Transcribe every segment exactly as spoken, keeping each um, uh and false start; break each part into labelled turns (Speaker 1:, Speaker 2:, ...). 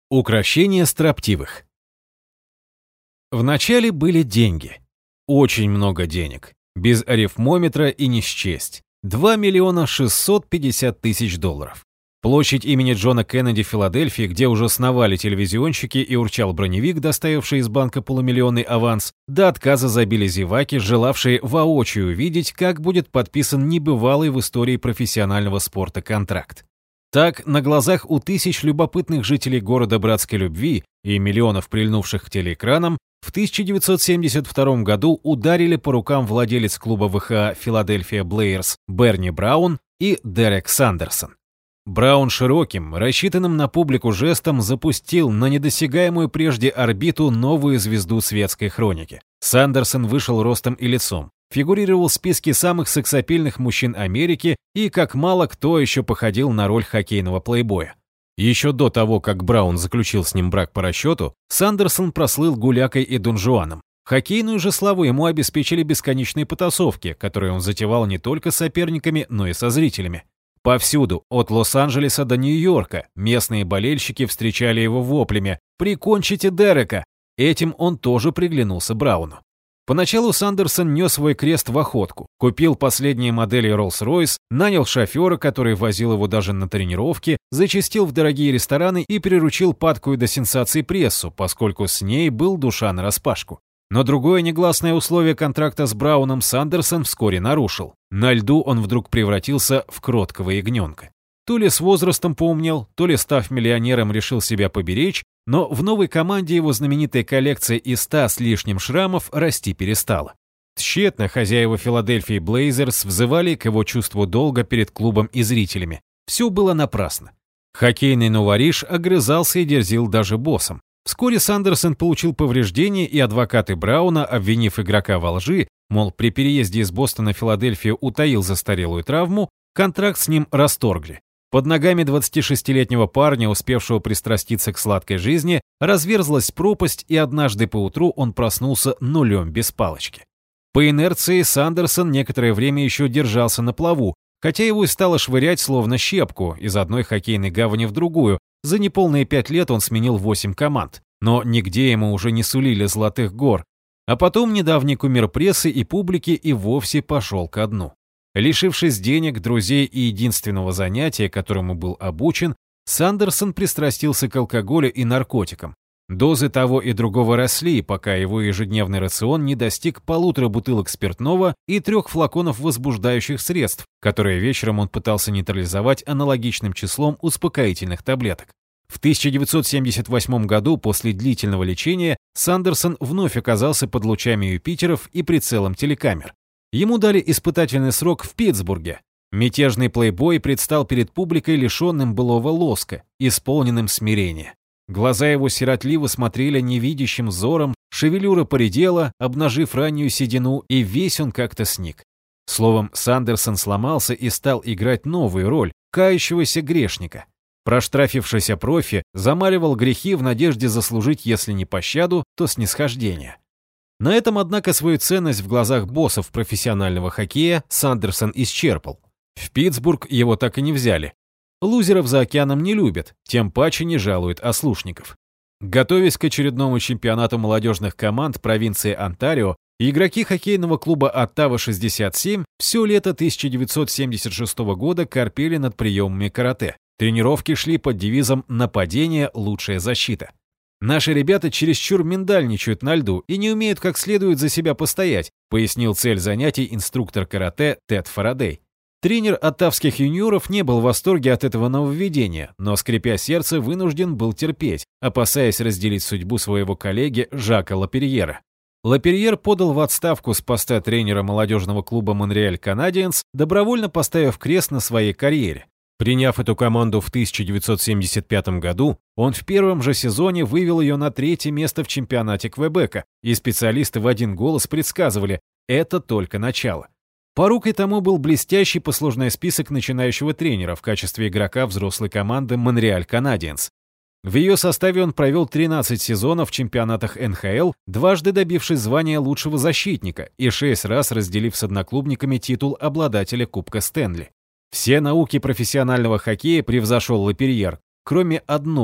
Speaker 1: Укрощение строптивых. Вначале были деньги. Очень много денег. Без арифмометра и не счесть. два миллиона шестьсот пятьдесят тысяч долларов. Площадь имени Джона Кеннеди в Филадельфии, где уже сновали телевизионщики и урчал броневик, доставивший из банка полумиллионный аванс, до отказа забили зеваки, желавшие воочию увидеть, как будет подписан небывалый в истории профессионального спорта контракт. Так, на глазах у тысяч любопытных жителей города братской любви и миллионов прильнувших к телеэкранам, в тысяча девятьсот семьдесят втором году ударили по рукам владелец клуба ВХ «Филадельфия Блэйрс» Берни Браун и Дерек Сандерсон. Браун широким, рассчитанным на публику жестом запустил на недосягаемую прежде орбиту новую звезду светской хроники. Сандерсон вышел ростом и лицом, фигурировал в списке самых сексапильных мужчин Америки и, как мало кто, еще походил на роль хоккейного плейбоя. Еще до того, как Браун заключил с ним брак по расчету, Сандерсон прослыл гулякой и донжуаном. Хоккейную же славу ему обеспечили бесконечные потасовки, которые он затевал не только с соперниками, но и со зрителями. Повсюду, от Лос-Анджелеса до Нью-Йорка, местные болельщики встречали его воплями «Прикончите Дерека!». Этим он тоже приглянулся Брауну. Поначалу Сандерсон нес свой крест в охотку, купил последние модели Rolls-Royce, нанял шофера, который возил его даже на тренировки, зачастил в дорогие рестораны и приручил падкую до сенсаций прессу, поскольку с ней был душа нараспашку. Но другое негласное условие контракта с Брауном Сандерсон вскоре нарушил. На льду он вдруг превратился в кроткого ягненка. То ли с возрастом поумнел, то ли, став миллионером, решил себя поберечь, но в новой команде его знаменитая коллекция из ста с лишним шрамов расти перестала. Тщетно хозяева Филадельфии Блейзерс взывали к его чувству долга перед клубом и зрителями. Все было напрасно. Хоккейный новориш огрызался и дерзил даже боссом. Вскоре Сандерсон получил повреждения, и адвокаты Брауна, обвинив игрока во лжи, мол, при переезде из Бостона в Филадельфию утаил застарелую травму, контракт с ним расторгли. Под ногами двадцатишестилетнего парня, успевшего пристраститься к сладкой жизни, разверзлась пропасть, и однажды поутру он проснулся нулем без палочки. По инерции Сандерсон некоторое время еще держался на плаву, хотя его и стало швырять словно щепку из одной хоккейной гавани в другую. За неполные пять лет он сменил восемь команд, но нигде ему уже не сулили золотых гор. А потом недавний кумир прессы и публики и вовсе пошел ко дну. Лишившись денег, друзей и единственного занятия, которому был обучен, Сандерсон пристрастился к алкоголю и наркотикам. Дозы того и другого росли, пока его ежедневный рацион не достиг полутора бутылок спиртного и трех флаконов возбуждающих средств, которые вечером он пытался нейтрализовать аналогичным числом успокоительных таблеток. В тысяча девятьсот семьдесят восьмом году после длительного лечения Сандерсон вновь оказался под лучами Юпитеров и прицелом телекамер. Ему дали испытательный срок в Питтсбурге. Мятежный плейбой предстал перед публикой лишенным былого лоска, исполненным смирения. Глаза его сиротливо смотрели невидящим взором, шевелюра поредела, обнажив раннюю седину, и весь он как-то сник. Словом, Сандерсон сломался и стал играть новую роль – кающегося грешника. Проштрафившийся профи замаливал грехи в надежде заслужить, если не пощаду, то снисхождение. На этом, однако, свою ценность в глазах боссов профессионального хоккея Сандерсон исчерпал. В Питтсбург его так и не взяли. Лузеров за океаном не любят, тем паче не жалуют ослушников. Готовясь к очередному чемпионату молодежных команд провинции Онтарио, игроки хоккейного клуба Оттава-шестьдесят семь все лето тысяча девятьсот семьдесят шестого года корпели над приемами карате. Тренировки шли под девизом «Нападение – лучшая защита». «Наши ребята чересчур миндальничают на льду и не умеют как следует за себя постоять», пояснил цель занятий инструктор карате Тед Фарадей. Тренер оттавских юниоров не был в восторге от этого нововведения, но, скрипя сердце, вынужден был терпеть, опасаясь разделить судьбу своего коллеги Жака Лаперьера. Лаперьер подал в отставку с поста тренера молодежного клуба Монреаль Канадиенс, добровольно поставив крест на своей карьере. Приняв эту команду в тысяча девятьсот семьдесят пятом году, он в первом же сезоне вывел ее на третье место в чемпионате Квебека, и специалисты в один голос предсказывали – это только начало. Порукой тому был блестящий послужной список начинающего тренера в качестве игрока взрослой команды Монреаль Канадиенс. В ее составе он провел тринадцать сезонов в чемпионатах эн ха эл, дважды добившись звания лучшего защитника и шесть раз разделив с одноклубниками титул обладателя Кубка Стэнли. Все науки профессионального хоккея превзошел Лаперьер, кроме одной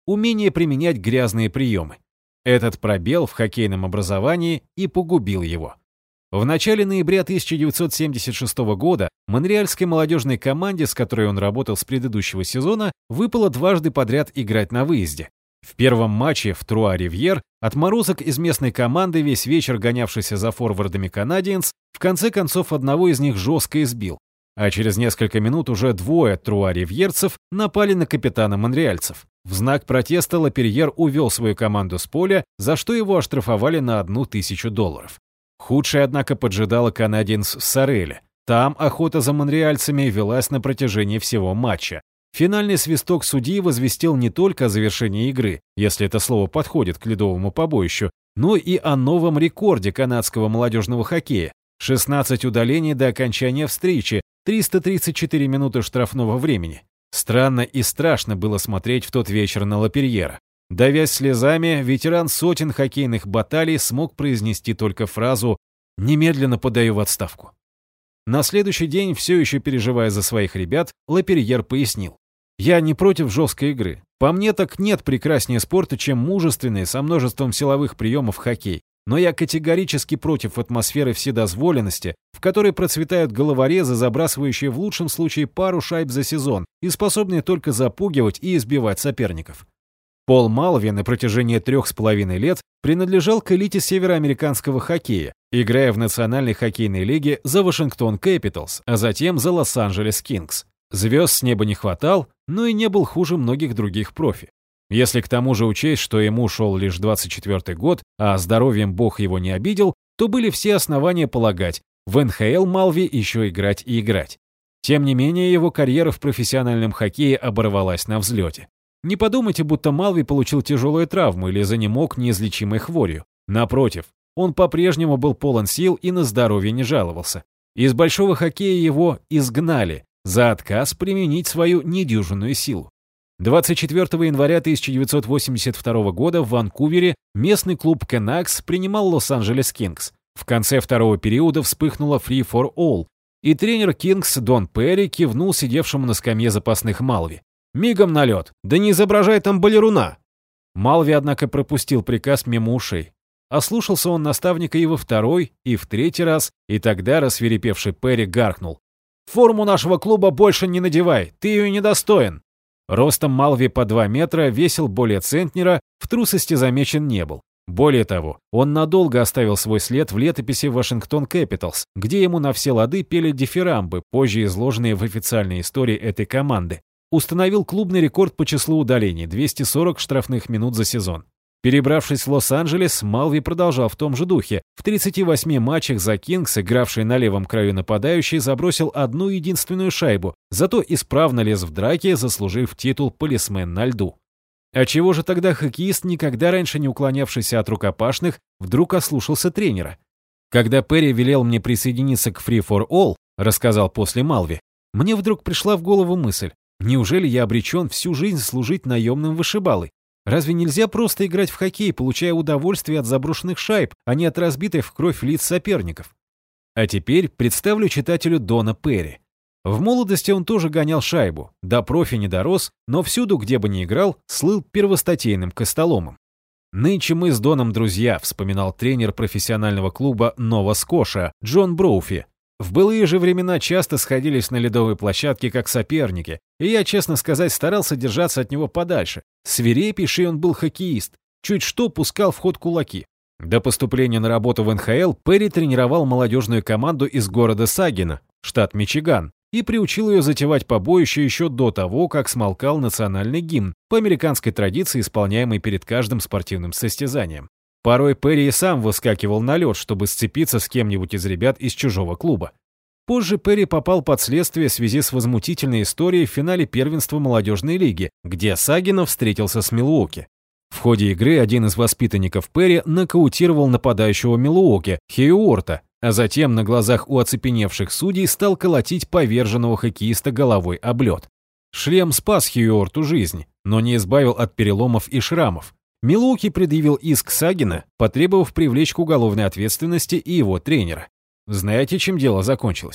Speaker 1: умение применять грязные приемы. Этот пробел в хоккейном образовании и погубил его. В начале ноября тысяча девятьсот семьдесят шестого года монреальской молодежной команде, с которой он работал с предыдущего сезона, выпало дважды подряд играть на выезде. В первом матче в Труа-Ривьер отморозок из местной команды, весь вечер гонявшийся за форвардами Canadiens, в конце концов одного из них жестко избил. А через несколько минут уже двое труа-ривьерцев напали на капитана монреальцев. В знак протеста Лаперьер увел свою команду с поля, за что его оштрафовали на одну тысячу долларов. Худшее, однако, поджидало Canadiens в Сореле. Там охота за монреальцами велась на протяжении всего матча. Финальный свисток судьи возвестил не только о завершении игры, если это слово подходит к ледовому побоищу, но и о новом рекорде канадского молодежного хоккея. шестнадцать удалений до окончания встречи, триста тридцать четыре минуты штрафного времени. Странно и страшно было смотреть в тот вечер на Лаперьера. Давясь слезами, ветеран сотен хоккейных баталий смог произнести только фразу «немедленно подаю в отставку». На следующий день, все еще переживая за своих ребят, Лаперьер пояснил: «Я не против жесткой игры. По мне так нет прекраснее спорта, чем мужественный, со множеством силовых приемов хоккей. Но я категорически против атмосферы вседозволенности, в которой процветают головорезы, забрасывающие в лучшем случае пару шайб за сезон и способные только запугивать и избивать соперников». Пол Малви на протяжении трех с половиной лет принадлежал к элите североамериканского хоккея, играя в Национальной хоккейной лиге за Вашингтон Кэпиталс, а затем за Лос-Анджелес Кингс. Звезд с неба не хватал, но и не был хуже многих других профи. Если к тому же учесть, что ему шел лишь двадцать четвёртый год, а здоровьем бог его не обидел, то были все основания полагать, в эн ха эл Малви еще играть и играть. Тем не менее, его карьера в профессиональном хоккее оборвалась на взлете. Не подумайте, будто Малви получил тяжелую травму или занемог неизлечимой хворью. Напротив, он по-прежнему был полон сил и на здоровье не жаловался. Из большого хоккея его изгнали за отказ применить свою недюжинную силу. двадцать четвёртого января тысяча девятьсот восемьдесят второго года в Ванкувере местный клуб Canucks принимал Лос-Анджелес Кингс. В конце второго периода вспыхнуло free for all, и тренер Кингс Дон Перри кивнул сидевшему на скамье запасных Малви: «Мигом на лед! Да не изображай там балеруна!» Малви, однако, пропустил приказ мимо ушей. Ослушался он наставника и во второй, и в третий раз, и тогда рассвирепевший Перри гаркнул: «Форму нашего клуба больше не надевай, ты ее недостоин!» Ростом Малви по два метра, весил более центнера, в трусости замечен не был. Более того, он надолго оставил свой след в летописи Вашингтон Кэпиталс, где ему на все лады пели дифирамбы, позже изложенные в официальной истории этой команды. Установил клубный рекорд по числу удалений – двести сорок штрафных минут за сезон. Перебравшись в Лос-Анджелес, Малви продолжал в том же духе. В тридцати восьми матчах за Кингс, игравший на левом краю нападающий, забросил одну единственную шайбу, зато исправно лез в драке, заслужив титул «полисмен на льду». А чего же тогда хоккеист, никогда раньше не уклонявшийся от рукопашных, вдруг ослушался тренера? «Когда Перри велел мне присоединиться к Free for All», рассказал после Малви, мне вдруг пришла в голову мысль: неужели я обречен всю жизнь служить наемным вышибалой? Разве нельзя просто играть в хоккей, получая удовольствие от заброшенных шайб, а не от разбитых в кровь лиц соперников? А теперь представлю читателю Дона Перри. В молодости он тоже гонял шайбу, до профи не дорос, но всюду, где бы ни играл, слыл первостатейным костоломом. «Нынче мы с Доном друзья», — вспоминал тренер профессионального клуба Нова Скоша Джон Броуфи. «В былые же времена часто сходились на ледовой площадке как соперники, и я, честно сказать, старался держаться от него подальше. Свирепейший он был хоккеист, чуть что пускал в ход кулаки». До поступления на работу в эн ха эл Перри тренировал молодежную команду из города Сагина, штат Мичиган, и приучил ее затевать побоище еще до того, как смолкал национальный гимн, по американской традиции, исполняемый перед каждым спортивным состязанием. Порой Перри и сам выскакивал на лед, чтобы сцепиться с кем-нибудь из ребят из чужого клуба. Позже Перри попал под следствие в связи с возмутительной историей в финале первенства молодежной лиги, где Сагинов встретился с Милуоки. В ходе игры один из воспитанников Перри нокаутировал нападающего Милуоки, Хьюорта, а затем на глазах у оцепеневших судей стал колотить поверженного хоккеиста головой об лед. Шлем спас Хьюорту жизнь, но не избавил от переломов и шрамов. Милуоки предъявил иск Сагина, потребовав привлечь к уголовной ответственности и его тренера. Знаете, чем дело закончилось?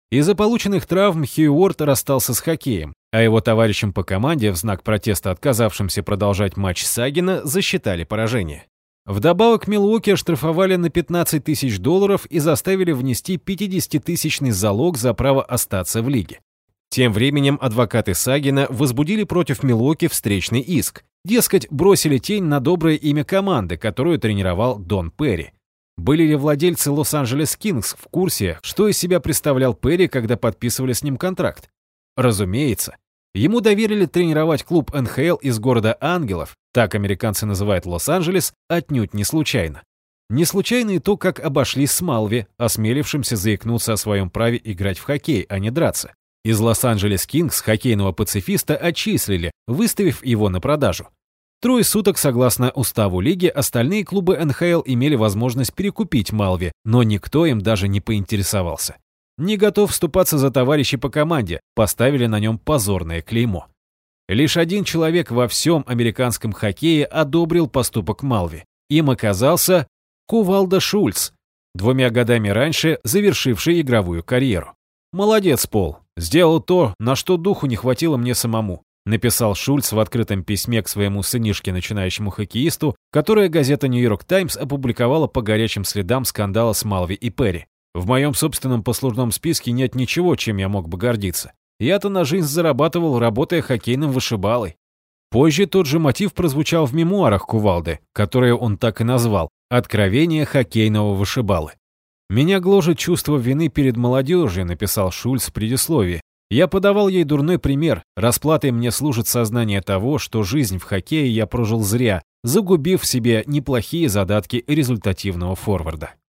Speaker 1: Из-за полученных травм Хью Уорд расстался с хоккеем, а его товарищам по команде в знак протеста отказавшимся продолжать матч Сагина засчитали поражение. Вдобавок Милуоки оштрафовали на пятнадцать тысяч долларов и заставили внести пятидесятитысячный залог за право остаться в лиге. Тем временем адвокаты Сагина возбудили против Милуоки встречный иск. Дескать, бросили тень на доброе имя команды, которую тренировал Дон Перри. Были ли владельцы Лос-Анджелес Кингс в курсе, что из себя представлял Перри, когда подписывали с ним контракт? Разумеется. Ему доверили тренировать клуб эн ха эл из города Ангелов, так американцы называют Лос-Анджелес, отнюдь не случайно. Не случайно и то, как обошлись с Малви, осмелившимся заикнуться о своем праве играть в хоккей, а не драться. Из Лос-Анджелес Кингс хоккейного пацифиста отчислили, выставив его на продажу. Трое суток, согласно уставу лиги, остальные клубы эн ха эл имели возможность перекупить Малви, но никто им даже не поинтересовался. Не готов вступаться за товарищей по команде, поставили на нем позорное клеймо. Лишь один человек во всем американском хоккее одобрил поступок Малви. Им оказался Кувалда Шульц, двумя годами раньше завершивший игровую карьеру. «Молодец, Пол, сделал то, на что духу не хватило мне самому», написал Шульц в открытом письме к своему сынишке начинающему хоккеисту, которое газета «Нью-Йорк Таймс» опубликовала по горячим следам скандала с Малви и Перри. «В моем собственном послужном списке нет ничего, чем я мог бы гордиться. Я-то на жизнь зарабатывал, работая хоккейным вышибалой». Позже тот же мотив прозвучал в мемуарах Кувалды, которые он так и назвал «Откровение хоккейного вышибалы». «Меня гложет чувство вины перед молодежью», написал Шульц в предисловии. «Я подавал ей дурной пример. Расплатой мне служит сознание того, что жизнь в хоккее я прожил зря, загубив в себе неплохие задатки результативного форварда».